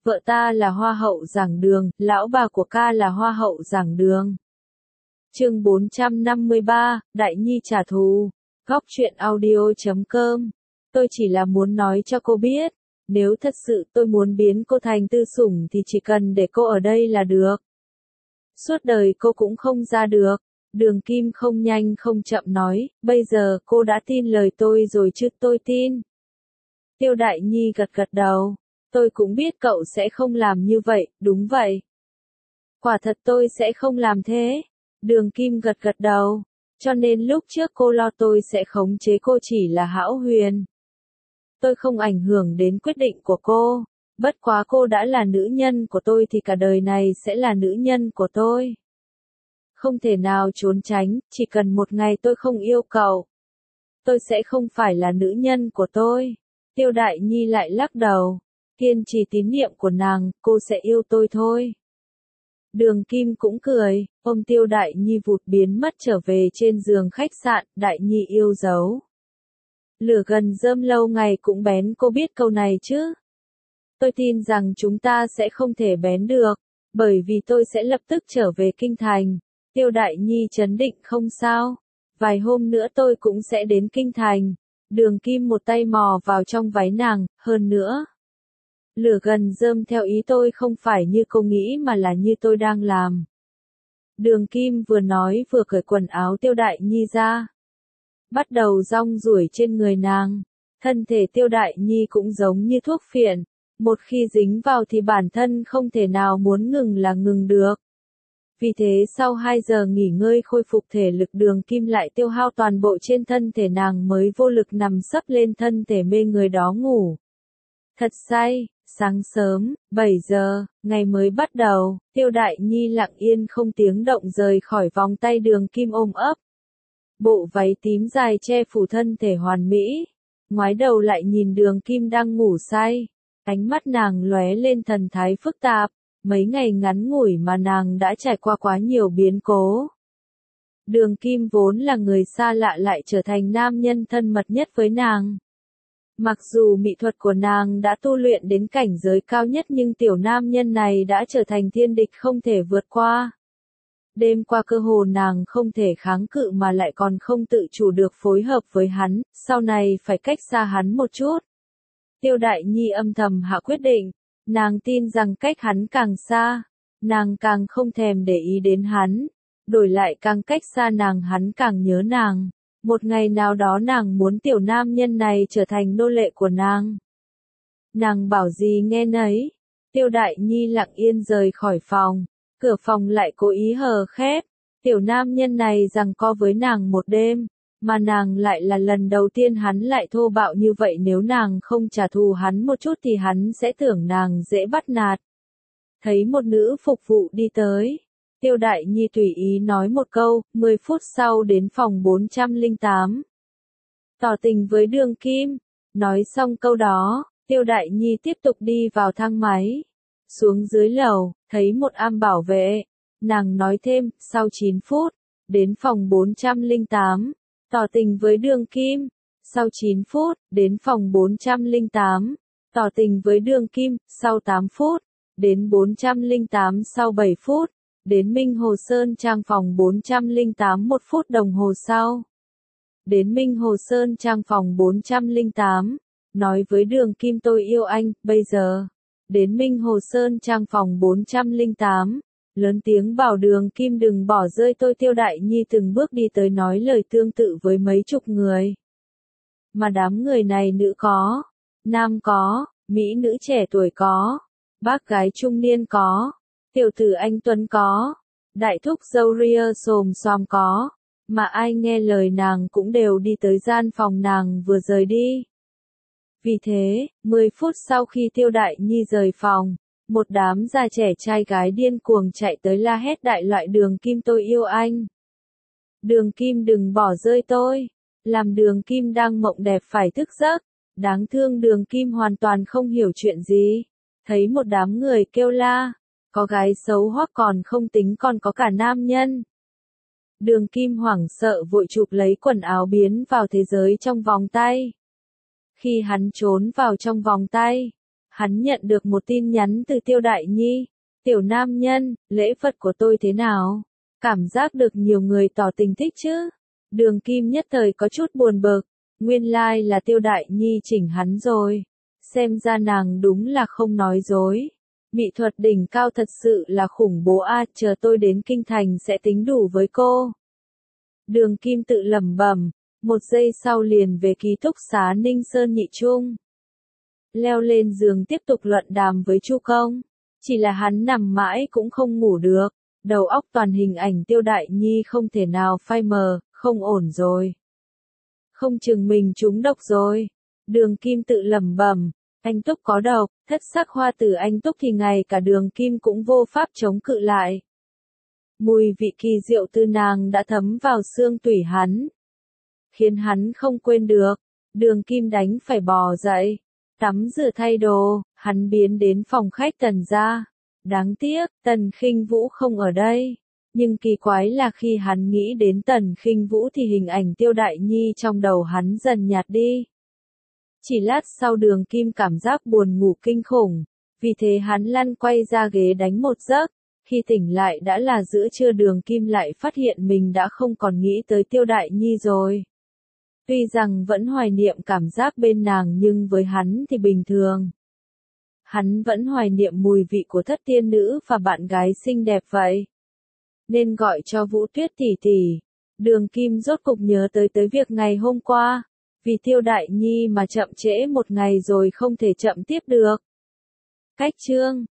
vợ ta là hoa hậu giảng đường, lão bà của ca là hoa hậu giảng đường. Chương 453, Đại Nhi trả thù. Góc truyện audio.com. Tôi chỉ là muốn nói cho cô biết, nếu thật sự tôi muốn biến cô thành tư sủng thì chỉ cần để cô ở đây là được. Suốt đời cô cũng không ra được. Đường Kim không nhanh không chậm nói, bây giờ cô đã tin lời tôi rồi chứ? Tôi tin. Tiêu Đại Nhi gật gật đầu. Tôi cũng biết cậu sẽ không làm như vậy, đúng vậy. Quả thật tôi sẽ không làm thế. Đường Kim gật gật đầu. Cho nên lúc trước cô lo tôi sẽ khống chế cô chỉ là Hão Huyền. Tôi không ảnh hưởng đến quyết định của cô. Bất quá cô đã là nữ nhân của tôi thì cả đời này sẽ là nữ nhân của tôi. Không thể nào trốn tránh, chỉ cần một ngày tôi không yêu cậu. Tôi sẽ không phải là nữ nhân của tôi. Tiêu Đại Nhi lại lắc đầu. Kiên trì tín niệm của nàng, cô sẽ yêu tôi thôi. Đường Kim cũng cười, ôm Tiêu Đại Nhi vụt biến mất trở về trên giường khách sạn. Đại Nhi yêu dấu. Lửa gần rơm lâu ngày cũng bén, cô biết câu này chứ? Tôi tin rằng chúng ta sẽ không thể bén được, bởi vì tôi sẽ lập tức trở về kinh thành. Tiêu Đại Nhi trấn định, không sao. Vài hôm nữa tôi cũng sẽ đến kinh thành. Đường Kim một tay mò vào trong váy nàng, hơn nữa. Lửa gần rơm theo ý tôi không phải như cô nghĩ mà là như tôi đang làm. Đường Kim vừa nói vừa cởi quần áo Tiêu Đại Nhi ra. Bắt đầu rong ruổi trên người nàng. Thân thể Tiêu Đại Nhi cũng giống như thuốc phiện. Một khi dính vào thì bản thân không thể nào muốn ngừng là ngừng được. Vì thế sau 2 giờ nghỉ ngơi khôi phục thể lực, Đường Kim lại tiêu hao toàn bộ trên thân thể nàng mới vô lực nằm sấp lên thân thể mê người đó ngủ. Thật say. Sáng sớm, 7 giờ, ngày mới bắt đầu, Tiêu Đại Nhi lặng yên không tiếng động rời khỏi vòng tay Đường Kim ôm ấp. Bộ váy tím dài che phủ thân thể hoàn mỹ. Ngoái đầu lại nhìn Đường Kim đang ngủ say. Ánh mắt nàng lóe lên thần thái phức tạp. Mấy ngày ngắn ngủi mà nàng đã trải qua quá nhiều biến cố. Đường Kim vốn là người xa lạ lại trở thành nam nhân thân mật nhất với nàng. Mặc dù mỹ thuật của nàng đã tu luyện đến cảnh giới cao nhất nhưng tiểu nam nhân này đã trở thành thiên địch không thể vượt qua. Đêm qua cơ hồ nàng không thể kháng cự mà lại còn không tự chủ được phối hợp với hắn, sau này phải cách xa hắn một chút. Tiêu Đại Nhi âm thầm hạ quyết định, nàng tin rằng cách hắn càng xa, nàng càng không thèm để ý đến hắn, đổi lại càng cách xa nàng hắn càng nhớ nàng. Một ngày nào đó nàng muốn tiểu nam nhân này trở thành nô lệ của nàng. Nàng bảo gì nghe nấy. Tiêu Đại Nhi lặng yên rời khỏi phòng. Cửa phòng lại cố ý hờ khép. Tiểu nam nhân này giằng co với nàng một đêm. Mà nàng lại là lần đầu tiên hắn lại thô bạo như vậy, nếu nàng không trả thù hắn một chút thì hắn sẽ tưởng nàng dễ bắt nạt. Thấy một nữ phục vụ đi tới. Tiêu Đại Nhi tùy ý nói một câu, 10 phút sau đến phòng 408. Tỏ tình với Đường Kim. Nói xong câu đó, Tiêu Đại Nhi tiếp tục đi vào thang máy. Xuống dưới lầu, thấy một am bảo vệ. Nàng nói thêm, sau 9 phút, đến phòng 408. Tỏ tình với Đường Kim. Sau 9 phút, đến phòng 408. Tỏ tình với Đường Kim. Sau 8 phút, đến 408. Sau 7 phút. Đến Minh Hồ Sơn Trang phòng 408 1 phút đồng hồ sau. Đến Minh Hồ Sơn Trang phòng 408. Nói với Đường Kim tôi yêu anh, bây giờ. Đến Minh Hồ Sơn Trang phòng 408. Lớn tiếng bảo Đường Kim đừng bỏ rơi tôi. Tiêu Đại Nhi từng bước đi tới nói lời tương tự với mấy chục người. Mà đám người này nữ có, nam có, mỹ nữ trẻ tuổi có, bác gái trung niên có. Tiểu tử anh Tuấn có, đại thúc râu ria xồm xoàm có, mà ai nghe lời nàng cũng đều đi tới gian phòng nàng vừa rời đi. Vì thế, 10 phút sau khi Tiêu Đại Nhi rời phòng, một đám già trẻ trai gái điên cuồng chạy tới la hét đại loại Đường Kim tôi yêu anh. Đường Kim đừng bỏ rơi tôi, làm Đường Kim đang mộng đẹp phải thức giấc. Đáng thương Đường Kim hoàn toàn không hiểu chuyện gì, thấy một đám người kêu la. Có gái xấu hoắc còn không tính còn có cả nam nhân. Đường Kim hoảng sợ vội chụp lấy quần áo biến vào thế giới trong vòng tay. Khi hắn trốn vào trong vòng tay, Hắn nhận được một tin nhắn từ Tiêu Đại Nhi. Tiểu nam nhân, lễ vật của tôi thế nào? Cảm giác được nhiều người tỏ tình thích chứ? Đường Kim nhất thời có chút buồn bực. Nguyên lai là Tiêu Đại Nhi chỉnh hắn rồi. Xem ra nàng đúng là không nói dối. Mỹ thuật đỉnh cao thật sự là khủng bố a, chờ tôi đến kinh thành sẽ tính đủ với cô. Đường Kim tự lẩm bẩm, một giây sau liền về ký túc xá Ninh Sơn Nhị Trung. Leo lên giường tiếp tục luận đàm với Chu Công. Chỉ là hắn nằm mãi cũng không ngủ được, đầu óc toàn hình ảnh Tiêu Đại Nhi không thể nào phai mờ, không ổn rồi. Không chừng mình trúng độc rồi. Đường Kim tự lẩm bẩm, anh Túc có độc, thất sắc hoa tử anh Túc thì ngay cả Đường Kim cũng vô pháp chống cự lại. Mùi vị kỳ diệu từ nàng đã thấm vào xương tủy hắn, khiến hắn không quên được. Đường Kim đánh phải bò dậy, tắm rửa thay đồ, hắn biến đến phòng khách Tần gia. Đáng tiếc, Tần Khinh Vũ không ở đây. Nhưng kỳ quái là khi hắn nghĩ đến Tần Khinh Vũ thì hình ảnh Tiêu Đại Nhi trong đầu hắn dần nhạt đi. Chỉ lát sau Đường Kim cảm giác buồn ngủ kinh khủng, vì thế hắn lăn quay ra ghế đánh một giấc. Khi tỉnh lại đã là giữa trưa, Đường Kim lại phát hiện mình đã không còn nghĩ tới Tiêu Đại Nhi rồi. Tuy rằng vẫn hoài niệm cảm giác bên nàng nhưng với hắn thì bình thường. Hắn vẫn hoài niệm mùi vị của thất tiên nữ và bạn gái xinh đẹp vậy. Nên gọi cho Vũ Tuyết tỷ tỷ. Đường Kim rốt cục nhớ tới việc ngày hôm qua. Vì Tiêu Đại Nhi mà chậm trễ một ngày rồi không thể chậm tiếp được. Cách chương